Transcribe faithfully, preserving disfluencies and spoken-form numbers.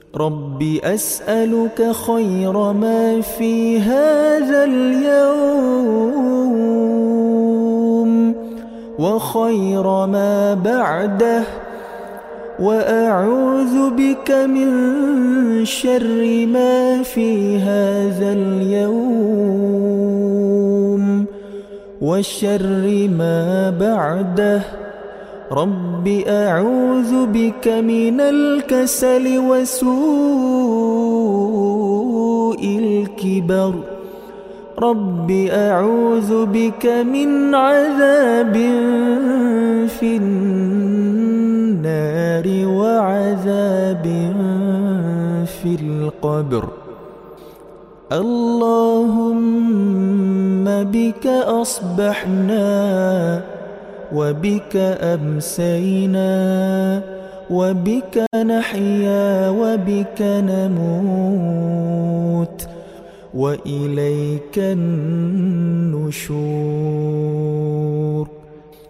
رب أسألك خير ما في هذا اليوم وخير ما بعده، وأعوذ بك من شر ما في هذا اليوم وشر ما بعده. رب أعوذ بك من الكسل وسوء الكبر. رب أعوذ بك من عذاب في النار وعذاب في القبر. اللهم بك أصبحنا وبك أمسينا وبك نحيا وبك نموت وإليك النشور.